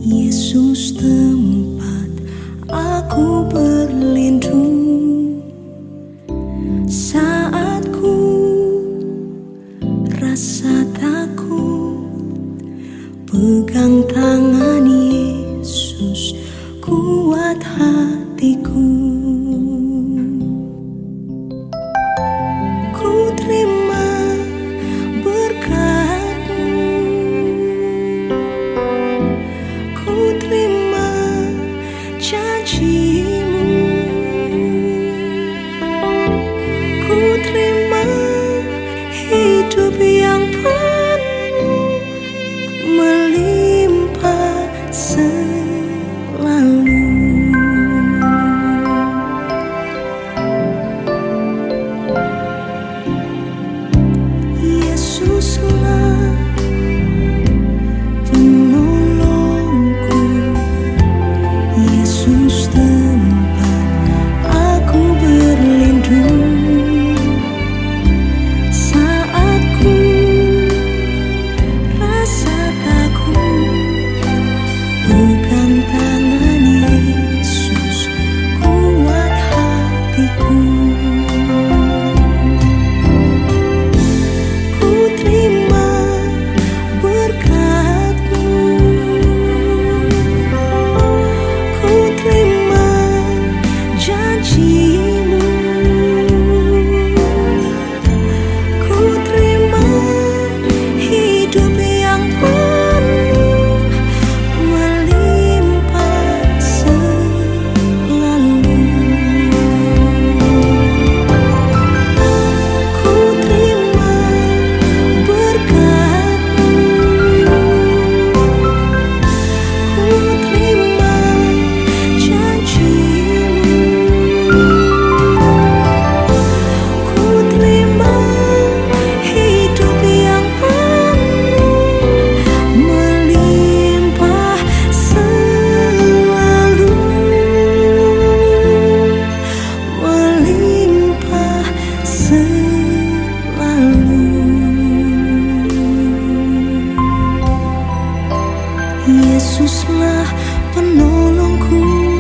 Yesus tempat aku berlindung saat ku rasa takut. Pegang tangan Yesus, kuat hatiku. Ku terima berkat-Mu, ku terima janji-Mu, ku terima hidup yang penuh melimpah selalu. Yesuslah penolongku, Yesus tempat aku berlindung saat ku rasa takut. Pegang tangan Yesus, kuat hatiku. Ku terima berkat-Mu, ku terima janji-Mu, ku terima hidup yang penuh melimpah selalu. Ku terima berkat-Mu, ku terima janji-Mu, ku terima hidup yang penuh melimpah selalu, melimpah selalu. Yesuslah penolongku,